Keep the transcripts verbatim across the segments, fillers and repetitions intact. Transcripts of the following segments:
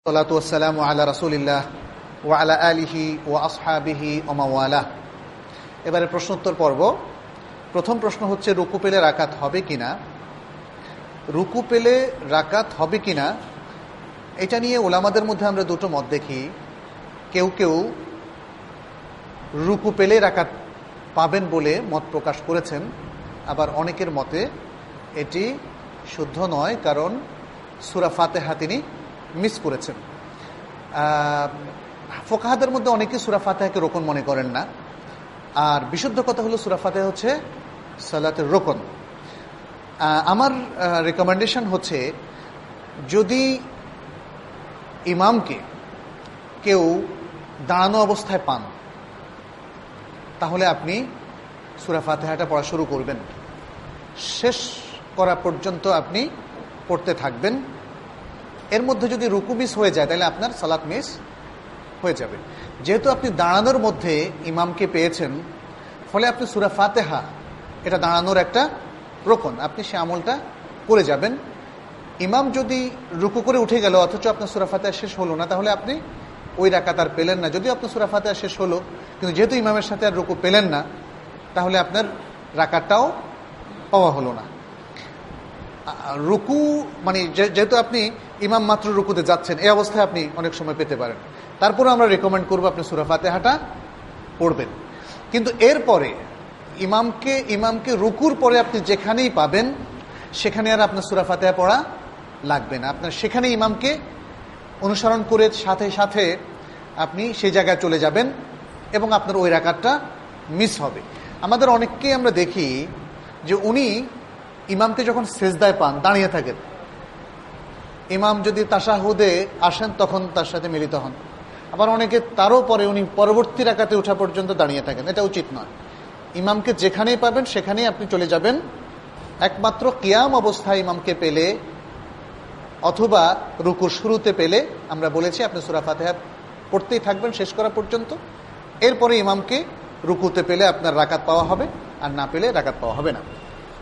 সালাতু ওয়াসসালামু আলা রাসূলিল্লাহ ওয়া আলা আলিহি ওয়া আসহাবিহি ওয়া মাওয়ালা। এবারে প্রশ্নোত্তর পর্ব। প্রথম প্রশ্ন হচ্ছে, রুকু পেলে রাকাত হবে কিনা। রুকু পেলে রাকাত হবে কিনা এটা নিয়ে ওলামাদের মধ্যে আমরা দুটো মত দেখি। কেউ কেউ রুকু পেলে রাকাত পাবেন বলে মত প্রকাশ করেছেন, আবার অনেকের মতে এটি শুদ্ধ নয়, কারণ সূরা ফাতিহা তিনি মিস করেছেন। ফোকাহাদের মধ্যে অনেকে সূরা ফাতিহাকে রোকন মনে করেন না, আর বিশুদ্ধ কথা হলো সূরা ফাতিহা হচ্ছে সালাতের রোকন। আমার রেকমেন্ডেশন হচ্ছে, যদি ইমামকে কেউ দাঁড়ানো অবস্থায় পান তাহলে আপনি সূরা ফাতিহাটা পড়া শুরু করবেন, শেষ করা পর্যন্ত আপনি পড়তে থাকবেন। এর মধ্যে যদি রুকু মিস হয়ে যায় তাহলে আপনার সালাত মিস হয়ে যাবে। যেহেতু আপনি দাঁড়ানোর মধ্যে ইমামকে পেয়েছেন, ফলে আপনি সূরা ফাতিহা এটা দাঁড়ানোর একটা রোকন, আপনি সে আমলটা করে যাবেন। ইমাম যদি রুকু করে উঠে গেল অথচ আপনার সূরা ফাতিহা শেষ হলো না, তাহলে আপনি ওই রাকাত আর পেলেন না। যদিও আপনার সূরা ফাতিহা শেষ হলো, কিন্তু যেহেতু ইমামের সাথে আর রুকু পেলেন না, তাহলে আপনার রাকাতটাও পাওয়া হলো না। রুকু মানে যেহেতু আপনি ইমাম মাত্র রুকুতে যাচ্ছেন, এই অবস্থায় আপনি অনেক সময় পেতে পারেন। তারপরে আমরা রেকমেন্ড করবো আপনি সূরা ফাতিহাটা পড়বেন। কিন্তু এরপরে ইমামকে ইমামকে রুকুর পরে আপনি যেখানেই পাবেন সেখানে আর আপনার সূরা ফাতিহা পড়া লাগবে না। আপনার সেখানে ইমামকে অনুসরণ করে সাথে সাথে আপনি সেই জায়গায় চলে যাবেন এবং আপনার ওই রাকাতটা মিস হবে। আমাদের অনেককেই আমরা দেখি যে উনি ইমামকে যখন সেজদায় পান দাঁড়িয়ে থাকেন, ইমাম যদি তাশাহুদে আসেন তখন তার সাথে মিলিত হন। আবার অনেকে তারও পরে উনি পরবর্তী রাকাতে ওঠা পর্যন্ত দাঁড়িয়ে থাকেন। এটা উচিত নয়। ইমামকে যেখানেই পাবেন সেখানেই আপনি চলে যাবেন। একমাত্র কিয়াম অবস্থায় ইমামকে পেলে অথবা রুকুর শুরুতে পেলে আমরা বলেছি আপনি সূরা ফাতিহা পড়তেই থাকবেন শেষ করা পর্যন্ত। এরপরে ইমামকে রুকুতে পেলে আপনার রাকাত পাওয়া হবে, আর না পেলে রাকাত পাওয়া হবে না।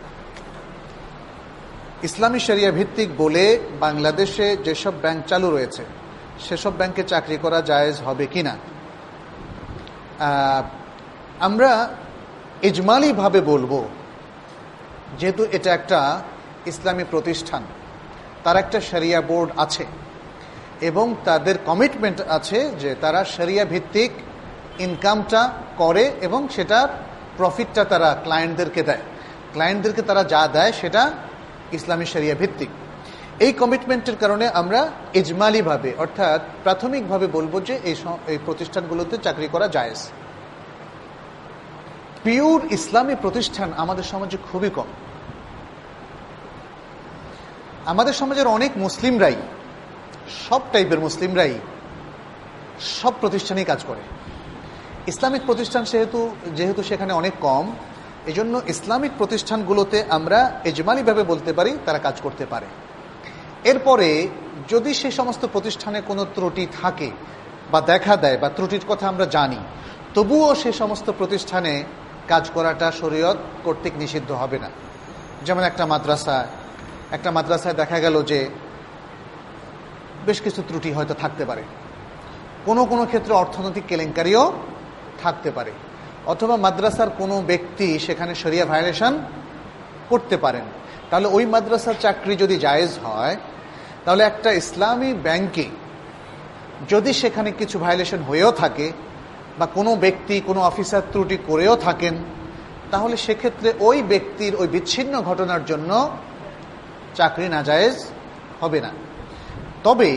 ইসলামী শরিয়া ভিত্তিক বলে বাংলাদেশে যেসব ব্যাংক চালু রয়েছে সেসব ব্যাংকে চাকরি করা জায়েজ হবে কিনা। আমরা ইজমালিভাবে বলবো, যেহেতু এটা একটা ইসলামী প্রতিষ্ঠান, তার একটা শরিয়া বোর্ড আছে এবং তাদের কমিটমেন্ট আছে যে তারা শরিয়া ভিত্তিক ইনকামটা করে এবং সেটার প্রফিটটা তারা ক্লায়েন্টদেরকে দেয়। ক্লায়েন্টদেরকে তারা যা দেয় সেটা ইসলামী শরিয়া ভিত্তিক। এই কমিটমেন্টের কারণে আমরা ইজমালিভাবে অর্থাৎ প্রাথমিকভাবে বলবো যে এই এই প্রতিষ্ঠানগুলোতে চাকরি করা জায়েজ। পিওর ইসলামী প্রতিষ্ঠান আমাদের সমাজে খুবই কম। আমাদের সমাজের অনেক মুসলিমরাই, সব টাইপের মুসলিমরাই সব প্রতিষ্ঠানেই কাজ করে। ইসলামিক প্রতিষ্ঠান সেহেতু যেহেতু সেখানে অনেক কম, এজন্য ইসলামিক প্রতিষ্ঠানগুলোতে আমরা ইজমালিভাবে বলতে পারি তারা কাজ করতে পারে। এরপরে যদি সে সমস্ত প্রতিষ্ঠানে কোনো ত্রুটি থাকে বা দেখা দেয় বা ত্রুটির কথা আমরা জানি, তবুও সে সমস্ত প্রতিষ্ঠানে কাজ করাটা শরীয়ত কর্তৃক নিষিদ্ধ হবে না। যেমন একটা মাদ্রাসা একটা মাদ্রাসায় দেখা গেল যে বেশ কিছু ত্রুটি হয়তো থাকতে পারে, কোনো কোনো ক্ষেত্রে অর্থনৈতিক কেলেঙ্কারিও থাকতে পারে, অথবা মাদ্রাসার কোনো ব্যক্তি সেখানে শরিয়া ভায়োলেশন করতে পারেন। তাহলে ওই মাদ্রাসার চাকরি যদি জায়েজ হয়, তাহলে একটা ইসলামী ব্যাংকে যদি সেখানে কিছু ভায়োলেশন হয়েও থাকে বা কোনো ব্যক্তি কোনো অফিসার ত্রুটি করেও থাকেন, তাহলে সেক্ষেত্রে ওই ব্যক্তির ওই বিচ্ছিন্ন ঘটনার জন্য চাকরি নাজায়েজ হবে না। তবে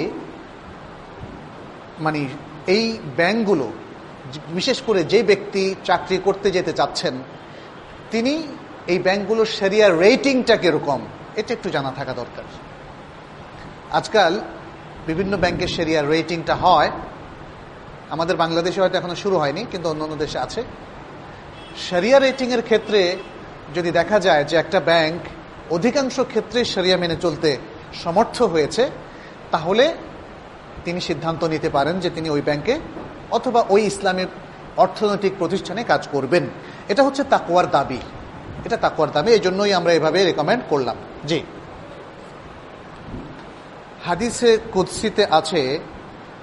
মানে এই ব্যাংকগুলো, বিশেষ করে যে ব্যক্তি চাকরি করতে যেতে চাচ্ছেন, তিনি এই ব্যাংকগুলোর শরিয়া রেটিংটা কিরকম এটা একটু জানা থাকা দরকার। আজকাল বিভিন্ন ব্যাংকের শরিয়া রেটিংটা হয়, আমাদের বাংলাদেশে হয়তো এখনো শুরু হয়নি, কিন্তু অন্য অন্য দেশে আছে। শরিয়া রেটিংয়ের ক্ষেত্রে যদি দেখা যায় যে একটা ব্যাংক অধিকাংশ ক্ষেত্রে শরিয়া মেনে চলতে সমর্থ হয়েছে, তাহলে তিনি সিদ্ধান্ত নিতে পারেন যে তিনি ওই ব্যাংকে অথবা ওই ইসলামের অর্থনৈতিক প্রতিষ্ঠানে কাজ করবেন। এটা হচ্ছে তাকওয়ার দাবি, এটা তাকওয়ার দাবি। এই জন্যই আমরা এভাবে রেকমেন্ড করলাম। জি, হাদিসে কুদসিতে আছে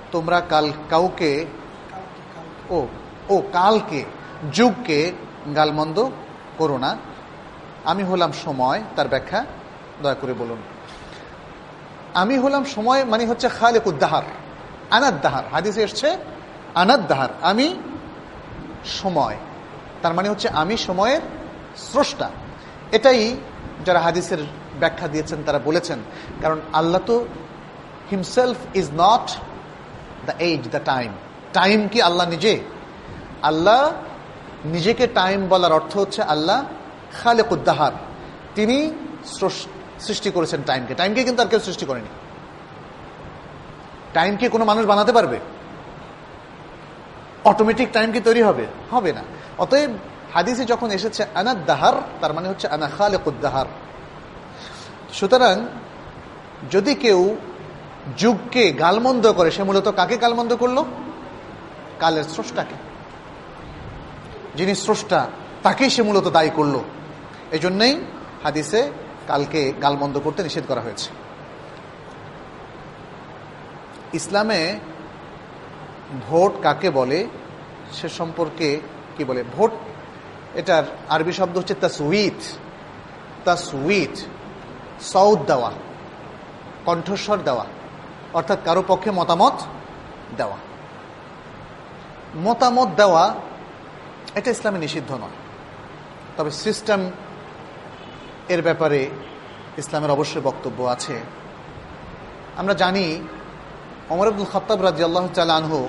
তোমরা কাল কাউকে ও ও কালকে যুগকে গালমন্দ করো না, আমি হলাম সময়। তার ব্যাখ্যা দয়া করে বলুন। আমি হলাম সময় মানে হচ্ছে খালিকুদ্দাহার, আনাদ্দাহার। হাদিসে এসছে আনাদ্দাহার, আমি সময়। তার মানে হচ্ছে আমি সময়ের স্রষ্টা। এটাই যারা হাদিসের ব্যাখ্যা দিয়েছেন তারা বলেছেন, কারণ আল্লাহ তো himself is not the age, the time. Time কি আল্লাহ নিজে? আল্লাহ নিজেকে টাইম বলার অর্থ হচ্ছে আল্লাহ খালিকুদ্দাহার, তিনি সৃষ্টি করেছেন টাইমকে। টাইমকে কিন্তু আর কেউ সৃষ্টি করেনি। টাইমকে কোনো মানুষ বানাতে পারবে? অটোমেটিক টাইম কি তৈরি হবে? হবে না। অতএব হাদিসে যখন এসেছে আনাদ্দাহার, তার মানে হচ্ছে আনা খালিকুদ্দাহার। সুতরাং যদি কেউ যুগকে গালমন্দ করে, সে মূলত কাকে গালমন্দ করলো? কালের স্রষ্টাকে। যিনি স্রষ্টা তাকেই সে মূলত দায়ী করলো। এই জন্যই হাদিসে কালকে গালমন্দ করতে নিষেধ করা হয়েছে। ইসলামে ভোট কাকে বলে সে সম্পর্কে কি বলে? ভোট, এটার আরবি শব্দ হচ্ছে তাসউইত। তাসউইত সৌদ দেওয়া, কণ্ঠস্বর দেওয়া, অর্থাৎ কারো পক্ষে মতামত দেওয়া। মতামত দেওয়া এটা ইসলামে নিষিদ্ধ নয়, তবে সিস্টেম এর ব্যাপারে ইসলামের অবশ্যই বক্তব্য আছে। আমরা জানি ওমর ইবনুল খাত্তাব রাদিয়াল্লাহু তাআলা আনহু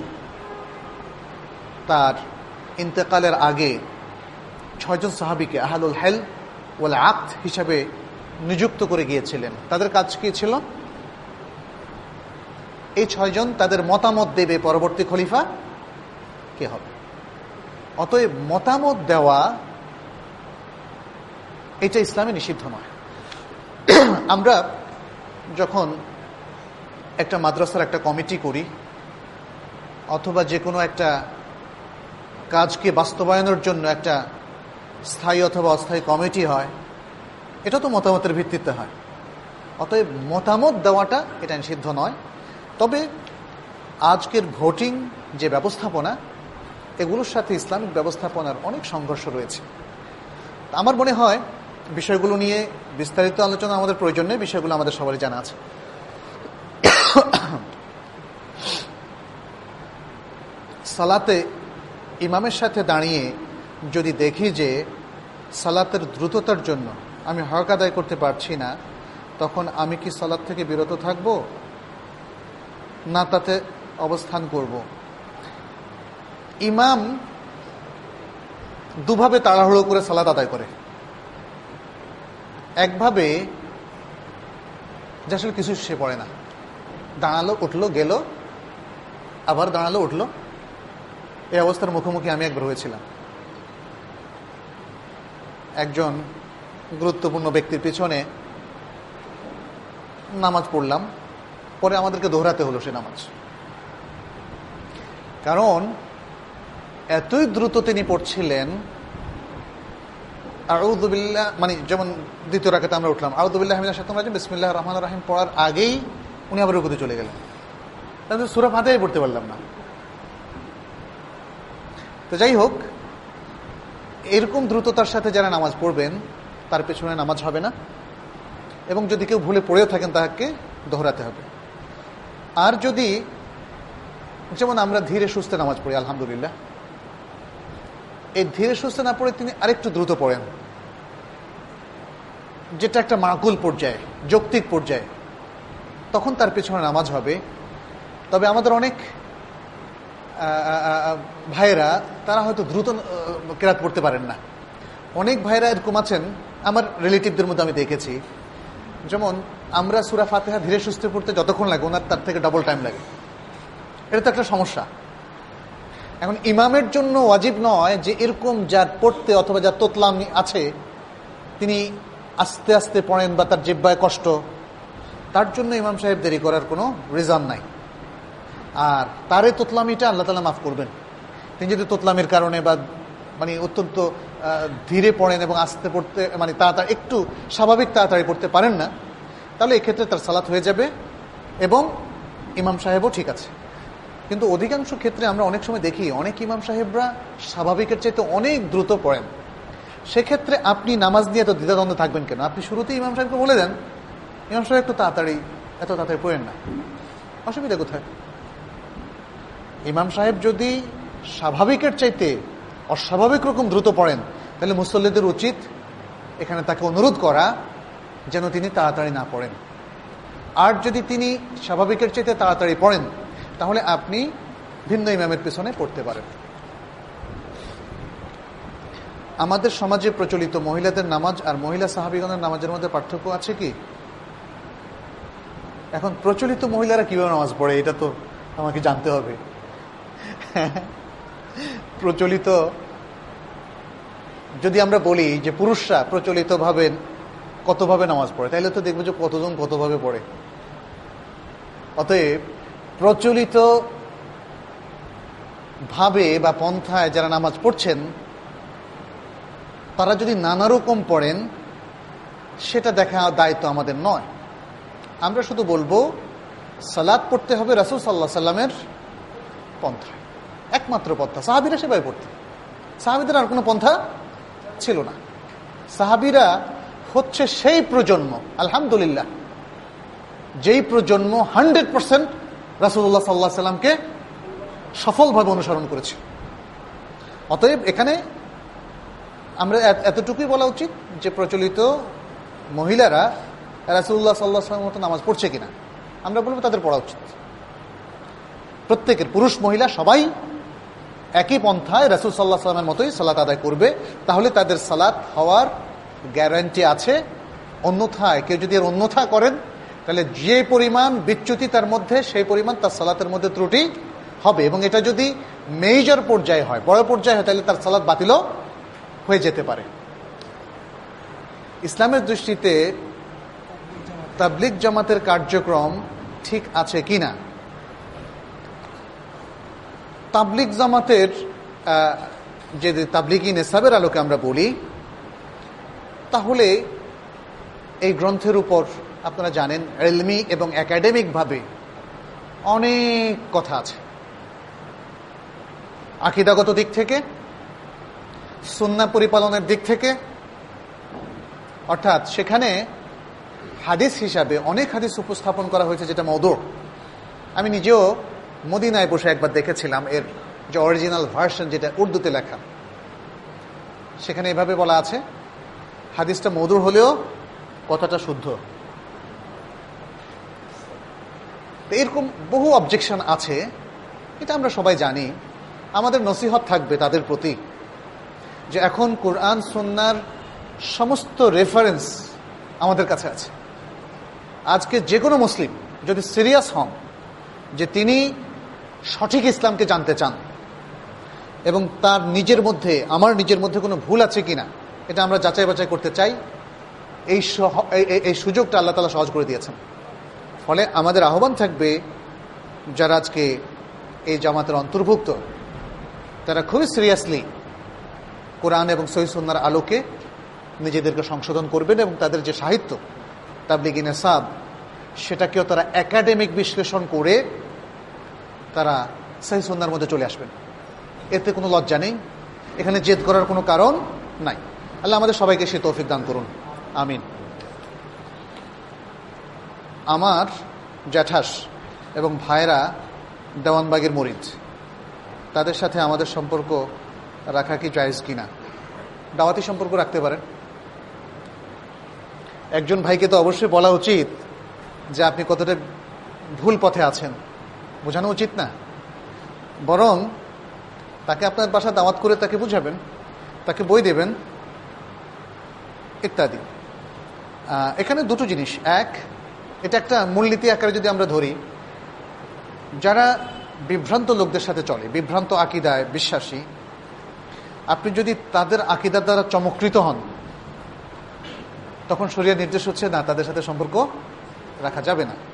তার ইন্তেকালের আগে ছয়জন সাহাবীকে আহলুল হেল ওয়াল আকদ হিসাবে নিযুক্ত করে গিয়েছিলেন। তাদের কাজ কি ছিল? এই ছয়জন তাদের মতামত দেবে পরবর্তী খলিফা কে হবে। অতএব মতামত দেওয়া এটা ইসলামে নিষিদ্ধ নয়। আমরা যখন একটা মাদ্রাসার একটা কমিটি করি অথবা যে কোনো একটা কাজকে বাস্তবায়নের জন্য একটা স্থায়ী অথবা অস্থায়ী কমিটি হয়, এটা তো মতামতের ভিত্তিতে হয়। অতএব মতামত দেওয়াটা এটা নিষিদ্ধ নয়। তবে আজকের ভোটিং যে ব্যবস্থাপনা, এগুলোর সাথে ইসলামিক ব্যবস্থাপনার অনেক সংঘর্ষ রয়েছে। আমার মনে হয় বিষয়গুলো নিয়ে বিস্তারিত আলোচনা আমাদের প্রয়োজন নেই, বিষয়গুলো আমাদের সবারই জানা আছে। সালাতে ইমামের সাথে দাঁড়িয়ে যদি দেখি যে সালাতের দ্রুততার জন্য আমি হক আদায় করতে পারছি না, তখন আমি কি সালাত থেকে বিরত থাকব না তাতে অবস্থান করব? ইমাম দুভাবে তাড়াহুড়ো করে সালাত আদায় করে। একভাবে যে আসলে কিছু সে পড়ে না, দাঁড়ালো উঠলো গেল, আবার দাঁড়ালো উঠলো। এই অবস্থার মুখোমুখি আমি একবার হয়েছিলাম। একজন গুরুত্বপূর্ণ ব্যক্তির পিছনে নামাজ পড়লাম, পরে আমাদেরকে দোহরাতে হলো সে নামাজ। কারণ এতই দ্রুত তিনি পড়ছিলেন। আউযু বিল্লাহ, মানে যেমন দ্বিতীয় রাকাতে আমরা উঠলাম, আউযু বিল্লাহি মিনাশ শাইতানির রাজিম বিসমিল্লাহির রহমানির রহিম পড়ার আগেই উনি আবার রুকুতে চলে গেলেন। তাহলে সূরা ফাতিহাই পড়তে পারলাম না। তো যাই হোক, এরকম দ্রুততার সাথে যারা নামাজ পড়বেন তার পেছনে নামাজ হবে না, এবং যদি কেউ ভুলে পড়েও থাকেন তাকে দোহরাতে হবে। আর যদি যেমন আমরা ধীরে সুস্থে নামাজ পড়ি, আলহামদুলিল্লাহ, এই ধীরে সুস্থে না পড়ে তিনি আরেকটু দ্রুত পড়েন, যেটা একটা মাকুল পর্যায়ে, যৌক্তিক পর্যায়ে, তখন তার পেছনে নামাজ হবে। তবে আমাদের অনেক ভাইয়েরা তারা হয়তো দ্রুত কেরাত পড়তে পারেন না। অনেক ভাইয়েরা এরকম আছেন, আমার রিলেটিভদের মধ্যে আমি দেখেছি, যেমন আমরা সূরা ফাতিহা ধীরে সুস্থে পড়তে যতক্ষণ লাগে ওনার তার থেকে ডবল টাইম লাগে। এটা তো একটা সমস্যা। এখন ইমামের জন্য ওয়াজিব নয় যে এরকম যার পড়তে অথবা যার তোতলাম আছে তিনি আস্তে আস্তে পড়েন বা তার জিহ্বায় কষ্ট, তার জন্য ইমাম সাহেব দেরি করার কোনো রিজন নাই। আর তার এই তোতলামিটা আল্লাহ তাআলা মাফ করবেন। তিনি যদি তোতলামের কারণে বা মানে অত্যন্ত ধীরে পড়েন এবং আস্তে পড়তে মানে তাড়াতাড়ি একটু স্বাভাবিক তাড়াতাড়ি পড়তে পারেন না, তাহলে এক্ষেত্রে তার সালাত হয়ে যাবে এবং ইমাম সাহেবও ঠিক আছে। কিন্তু অধিকাংশ ক্ষেত্রে আমরা অনেক সময় দেখি অনেক ইমাম সাহেবরা স্বাভাবিকের চাইতে অনেক দ্রুত পড়েন। সেক্ষেত্রে আপনি নামাজ নিয়ে এত দ্বিধাদ্বন্দ্ব থাকবেন কেন? আপনি শুরুতেই ইমাম সাহেবকে বলে দেন, ইমাম সাহেব একটু তাড়াতাড়ি, এত তাড়াতাড়ি পড়েন না, অসুবিধা কোথায়? ইমাম সাহেব যদি স্বাভাবিকের চাইতে অস্বাভাবিক রকম দ্রুত পড়েন, তাহলে মুসল্লিদের উচিত এখানে তাকে অনুরোধ করা যেন তিনি তাড়াতাড়ি না পড়েন। আর যদি তিনি স্বাভাবিকের চাইতে তাড়াতাড়ি পড়েন, তাহলে আপনি ভিন্ন ইমামের পেছনে পড়তে পারেন। আমাদের সমাজে প্রচলিত মহিলাদের নামাজ আর মহিলা সাহাবীগণের নামাজের মধ্যে পার্থক্য আছে কি? এখন প্রচলিত মহিলারা কিভাবে নামাজ পড়ে এটা তো আমাকে জানতে হবে। প্রচলিত যদি আমরা বলি যে পুরুষরা প্রচলিত ভাবে কতভাবে নামাজ পড়ে, তাইলে তো দেখবো যে কতজন কতভাবে পড়ে। অতএব প্রচলিত ভাবে বা পন্থায় যারা নামাজ পড়ছেন তারা যদি নানা রকম পড়েন, সেটা দেখা দায়িত্ব আমাদের নয়। আমরা শুধু বলবো সালাত পড়তে হবে রাসূল সাল্লাল্লাহু আলাইহি সাল্লামের পন্থায়, একমাত্র পন্থা। সাহাবীরা সেভাবে পড়তেন, সাহাবীদের আর কোনো পন্থা ছিল না। সাহাবীরা হচ্ছে সেই প্রজন্ম, আলহামদুলিল্লাহ, যেই প্রজন্ম হান্ড্রেড পার্সেন্ট রাসূলুল্লাহ সাল্লাল্লাহু আলাইহি সাল্লামকে সফলভাবে অনুসরণ করেছে। অতএব এখানে আমরা এতটুকুই বলা উচিত যে প্রচলিত মহিলারা রাসূলুল্লাহ সাল্লাল্লাহু আলাইহি ওয়াসাল্লামের মতো নামাজ পড়ছে কিনা, আমরা বলবো তাদের পড়া উচিত। প্রত্যেকের, পুরুষ মহিলা সবাই একই পন্থায় রাসূল সাল্লাল্লাহু আলাইহি ওয়াসাল্লামের মতোই সালাত আদায় করবে, তাহলে তাদের সালাত হওয়ার গ্যারান্টি আছে। অন্যথায় কেউ যদি এর অন্যথা করেন, তাহলে যে পরিমাণ বিচ্যুতি তার মধ্যে, সেই পরিমাণ তার সালাতের মধ্যে ত্রুটি হবে। এবং এটা যদি মেজর পর্যায়ে হয়, বড় পর্যায়ে হয়, তাহলে তার সালাত বাতিলও হয়ে যেতে পারে। ইসলামের দৃষ্টিতে তাবলিগ জামাতের কার্যক্রম ঠিক আছে কিনা? তাবলিগ জামাতের যে তাবলিগি নেসাবের আলোকে আমরা বলি, তাহলে এই গ্রন্থের উপর আপনারা জানেন ইলমি এবং একাডেমিক ভাবে অনেক কথা আছে। আকীদাগত দিক থেকে, সুন্নাহ পরিপালনের দিক থেকে, অর্থাৎ সেখানে হাদিস হিসাবে অনেক হাদিস উপস্থাপন করা হয়েছে যেটা মওদু'। আমি নিজেও মদিনায় বসে একবার দেখেছিলাম এর যে অরিজিনাল ভার্সন, যেটা উর্দুতে লেখা। সেখানে এভাবে বলা আছে, হাদিসটা মওদু' হলেও কথাটা শুদ্ধ। এরকম বহু অবজেকশন আছে, এটা আমরা সবাই জানি। আমাদের নসিহত থাকবে তাদের প্রতি যে এখন কোরআন সুন্নাহর সমস্ত রেফারেন্স আমাদের কাছে আছে। আজকে যে কোনো মুসলিম যদি সিরিয়াস হন যে তিনি সঠিক ইসলামকে জানতে চান এবং তার নিজের মধ্যে, আমার নিজের মধ্যে কোনো ভুল আছে কিনা এটা আমরা যাচাই বাছাই করতে চাই, এই এই সুযোগটা আল্লাহ তাআলা সহজ করে দিয়েছেন। ফলে আমাদের আহ্বান থাকবে যারা আজকে এই জামাতের অন্তর্ভুক্ত, তারা খুবই সিরিয়াসলি কোরআন এবং সহিহ সুন্নাহর আলোকে নিজেদেরকে সংশোধন করবেন এবং তাদের যে সাহিত্য তাবলিগি নেসাব, সেটাকেও তারা একাডেমিক বিশ্লেষণ করে তারা সহিহ সুন্নাহর মধ্যে চলে আসবেন। এতে কোনো লজ্জা নেই, এখানে জেদ করার কোনো কারণ নাই। আল্লাহ আমাদের সবাইকে সে তৌফিক দান করুন, আমিন। আমার জ্যাঠাস এবং ভাইরা দেওয়ানবাগের মরিদ, তাদের সাথে আমাদের সম্পর্ক রাখা কি জায়েজ কিনা? দাওয়াতি সম্পর্ক রাখতে পারেন। একজন ভাইকে তো অবশ্যই বলা উচিত যে আপনি কতটা ভুল পথে আছেন, বোঝানো উচিত না? বরং তাকে আপনার বাসা দাওয়াত করে তাকে বুঝাবেন, তাকে বই দেবেন ইত্যাদি। এখানে দুটো জিনিস। এক, এটা একটা মূলনীতি আকারে যদি আমরা ধরি, যারা বিভ্রান্ত লোকদের সাথে চলে, বিভ্রান্ত আকীদায় বিশ্বাসী, আপনি যদি তাদের আকীদার দ্বারা চমৎকৃত হন, তখন শরীয়ত নির্দেশ হচ্ছে না, তাদের সাথে সম্পর্ক রাখা যাবে না।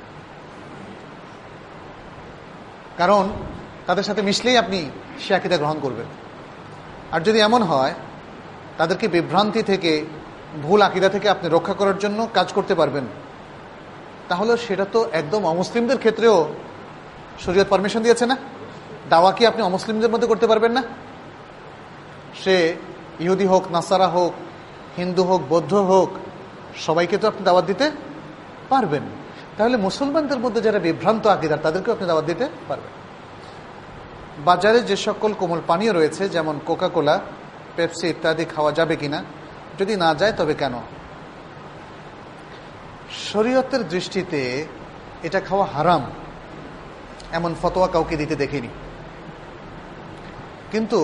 কারণ তাদের সাথে মিশলেই আপনি সে আকীদা গ্রহণ করবেন। আর যদি এমন হয় তাদেরকে বিভ্রান্তি থেকে, ভুল আকীদা থেকে আপনি রক্ষা করার জন্য কাজ করতে পারবেন, তাহলে সেটা তো একদম অমুসলিমদের ক্ষেত্রেও শরীয়ত পারমিশন দিয়েছে না? দাওয়া কি আপনি অমুসলিমদের মধ্যে করতে পারবেন না? সে ইহুদি হোক, নাসারা হোক, হিন্দু হোক, বৌদ্ধ হোক, সবাইকে তো আপনি দাওয়াত দিতে পারবেন। তাহলে মুসলমানদের মধ্যে যারা বিভ্রান্ত আকীদার তাদেরকেও আপনি দাওয়াত দিতে পারবেন। বাজারে যে সকল কোমল পানীয় রয়েছে যেমন কোকা কোলা, পেপসি ইত্যাদি খাওয়া যাবে কিনা? যদি না যায় তবে কেন? শরীয়তের দৃষ্টিতে এটা খাওয়া হারাম এমন ফতোয়া কাউকে দিতে দেখিনি, কিন্তু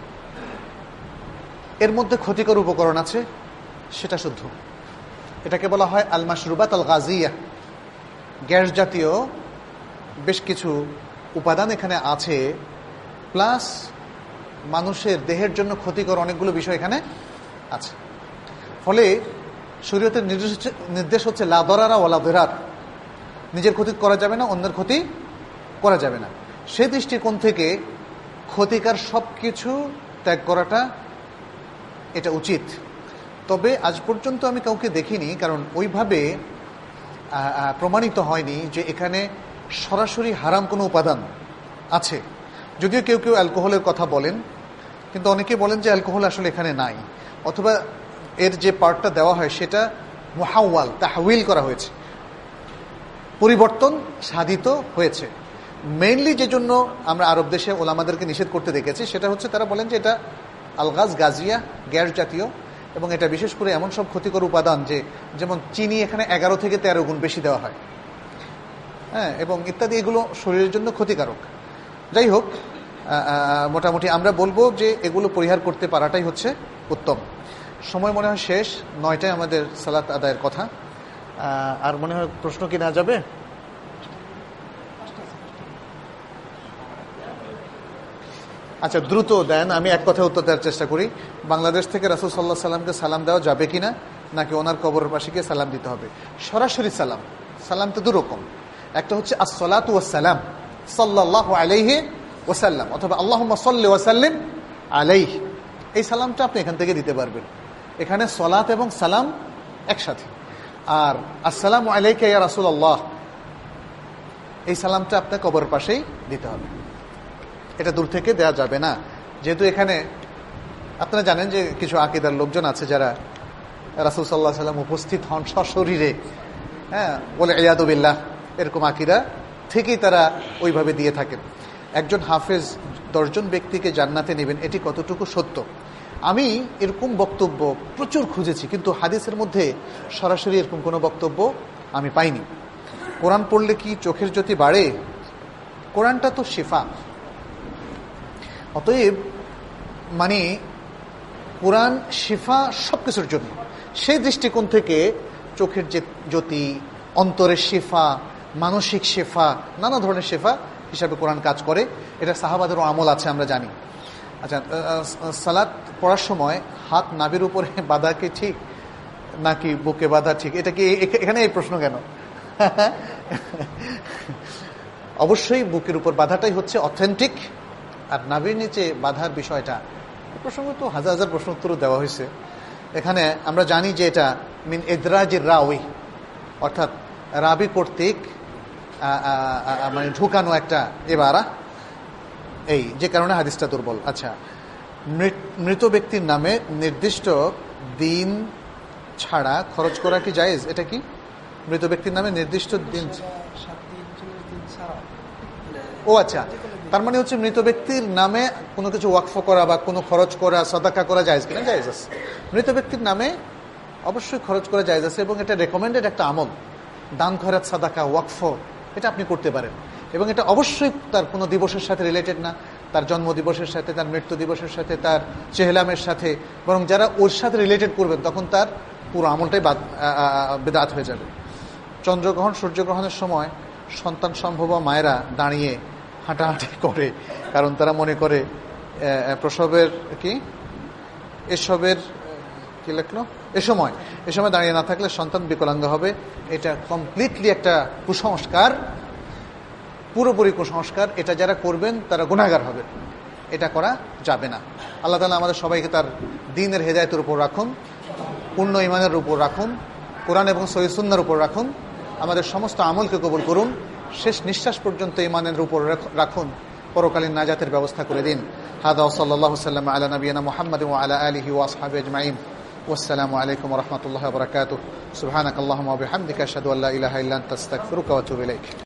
এর মধ্যে ক্ষতিকর উপকরণ আছে, সেটা শুদ্ধ। এটাকে বলা হয় আল মাশরুবাত আল গাজিয়া। গ্যাস জাতীয় বেশ কিছু উপাদান এখানে আছে, প্লাস মানুষের দেহের জন্য ক্ষতিকর অনেকগুলো বিষয় এখানে আছে। ফলে শরীয়তের নির্দেশ হচ্ছে নির্দেশ হচ্ছে লা দরারা ওয়ালা দিরার। নিজের ক্ষতি করা যাবে না, অন্যের ক্ষতি করা যাবে না। সে দৃষ্টিকোণ থেকে ক্ষতিকার সব কিছু ত্যাগ করাটা এটা উচিত। তবে আজ পর্যন্ত আমি কাউকে দেখিনি, কারণ ওইভাবে প্রমাণিত হয়নি যে এখানে সরাসরি হারাম কোনো উপাদান আছে। যদিও কেউ কেউ অ্যালকোহলের কথা বলেন, কিন্তু অনেকে বলেন যে অ্যালকোহল আসলে এখানে নাই, অথবা এর যে পার্টটা দেওয়া হয় সেটা মুহাওয়াল, তাহউইল করা হয়েছে, পরিবর্তন সাধিত হয়েছে। মেইনলি যে জন্য আমরা আরব দেশে ওলামাদেরকে নিষেধ করতে দেখেছি সেটা হচ্ছে তারা বলেন যে এটা আলগাজ গাজিয়া, গ্যাস জাতীয়, এবং এটা বিশেষ করে এমন সব ক্ষতিকর উপাদান যে যেমন চিনি এখানে এগারো থেকে তেরো গুণ বেশি দেওয়া হয়, হ্যাঁ, এবং ইত্যাদি, এগুলো শরীরের জন্য ক্ষতিকারক। যাই হোক, মোটামুটি আমরা বলবো যে এগুলো পরিহার করতে পারাটাই হচ্ছে উত্তম। সময় মনে হয় শেষ, নয়টায় আমাদের সালাত আদায়ের কথা। আর মনে হয় প্রশ্ন কি না যাবে? আচ্ছা, দ্রুত দেন, আমি এক কথায় উত্তর দেওয়ার চেষ্টা করি। বাংলাদেশ থেকে রাসূল সাল্লাল্লাহু আলাইহি সাল্লামকে সালাম দেওয়া যাবে কিনা, নাকি ওনার কবরের পাশে গিয়ে সালাম দিতে হবে? সরাসরি সালাম, সালাম তো দুরকম, একটা হচ্ছে আসসালাতু ওয়াসসালাম সাল্লাল্লাহু আলাইহি ওয়াসাল্লাম, অথবা আল্লাহুম্মা সাল্লি ওয়া সাল্লিম আলাইহি। এই সালামটা আপনি এখান থেকে দিতে পারবেন। এখানে সালাত এবং সালাম একসাথে। আর আসসালামু আলাইকা ইয়া রাসূলুল্লাহ, এই সালামটা আপনার কবরের পাশেই দিতে হবে, এটা দূর থেকে দেওয়া যাবে না। যেহেতু এখানে আপনারা জানেন যে কিছু আকীদার লোকজন আছে যারা রাসূল সাল্লাল্লাহু আলাইহি ওয়াসাল্লাম উপস্থিত হন সশরীরে, হ্যাঁ, বলে ইয়াদু বিল্লাহ, এরকম আকীদা থেকেই তারা ওইভাবে দিয়ে থাকেন। একজন হাফেজ দশজন ব্যক্তিকে জান্নাতে নেবেন, এটি কতটুকু সত্য? আমি এরকম বক্তব্য প্রচুর খুঁজেছি, কিন্তু হাদিসের মধ্যে সরাসরি এরকম কোনো বক্তব্য আমি পাইনি। কোরআন পড়লে কি চোখের জ্যোতি বাড়ে? কোরআনটা তো শিফা, অতএব মানে কোরআন শিফা সব কিছুর জন্য। সেই দৃষ্টিকোণ থেকে চোখের যে জ্যোতি, অন্তরের শিফা, মানসিক শিফা, নানা ধরনের শিফা হিসাবে কোরআন কাজ করে। এটা সাহাবাদেরও আমল আছে, আমরা জানি। আচ্ছা, সালাত পড়ার সময় হাত নাভির উপরে বাঁধা কি ঠিক, নাকি বুকে বাঁধা ঠিক? এটা কি এখানে এই প্রশ্ন কেন? অবশ্যই বুকের উপর বাঁধাটাই হচ্ছে অথেন্টিক, আর নাভির নিচে বাঁধার বিষয়টা প্রসঙ্গ তো হাজার হাজার প্রশ্ন উত্তর দেওয়া হয়েছে। এখানে আমরা জানি যে এটা মিন ইদরাজির রাওয়ি, অর্থাৎ রাবি কর্তৃক মানে ঢুকানো একটা এবারা, এই যে কারণে হাদিসটা দুর্বল। আচ্ছা, মৃত ব্যক্তির নামে নির্দিষ্ট দিন ছাড়া খরচ করা কি জায়েজ? এটা কি মৃত ব্যক্তির নামে নির্দিষ্ট দিন? ও আচ্ছা, তার মানে হচ্ছে মৃত ব্যক্তির নামে কোনো কিছু ওয়াকফ করা বা কোনো খরচ করা, সাদাকা করা জায়েজ কিনা? জায়েজ আছে। মৃত ব্যক্তির নামে অবশ্যই খরচ করা জায়েজ আছে, এবং এটা রেকমেন্ডেড একটা আমল। দান, খয়রাত, সাদাকা, ওয়াকফ, এটা আপনি করতে পারেন, এবং এটা অবশ্যই তার কোনো দিবসের সাথে রিলেটেড না, তার জন্ম দিবসের সাথে, তার মৃত্যু দিবসের সাথে, তার চেহলামের সাথে, বরং যারা ওর সাথে রিলেটেড করবেন তখন তার পুরো আমলটাই বেদাত হয়ে যাবে। চন্দ্রগ্রহণ, সূর্যগ্রহণের সময় সন্তান সম্ভব মায়েরা দাঁড়িয়ে হাঁটাহাঁটি করে, কারণ তারা মনে করে প্রসবের কি এসবের কি লেখলো এ সময় এ সময় দাঁড়িয়ে না থাকলে সন্তান বিকলাঙ্গ হবে। এটা কমপ্লিটলি একটা কুসংস্কার, পুরোপুরি কুসংস্কার। এটা যারা করবেন তারা গুনাহগার হবে, এটা করা যাবে না। আল্লাহ তাআলা আমাদের সবাইকে তার দ্বীনের হেদায়েতের উপর রাখুন, পূর্ণ ঈমানের উপর রাখুন, কোরআন এবং সহিহ সুন্নাহর উপর রাখুন। আমাদের সমস্ত আমলকে কবুল করুন। শেষ নিঃশ্বাস পর্যন্ত ইমানের উপর রাখুন, পরকালীন নাজাতের ব্যবস্থা করে দিন। হাদা সাল্লাল্লাহু সাল্লাম আলা নবিয়িনা মুহাম্মাদ ওয়া আলা আলিহি ওয়া আসহাবিহি আজমাইন। ওয়াসসালামু আলাইকুম ওয়া রাহমাতুল্লাহি ওয়া বারাকাতুহু। সুবহানাকাল্লাহুম্মা ওয়া বিহামদিকা আশহাদু আল্লা ইলাহা ইল্লা আনতা আস্তাগফিরুকা ওয়া আতুবু ইলাইক।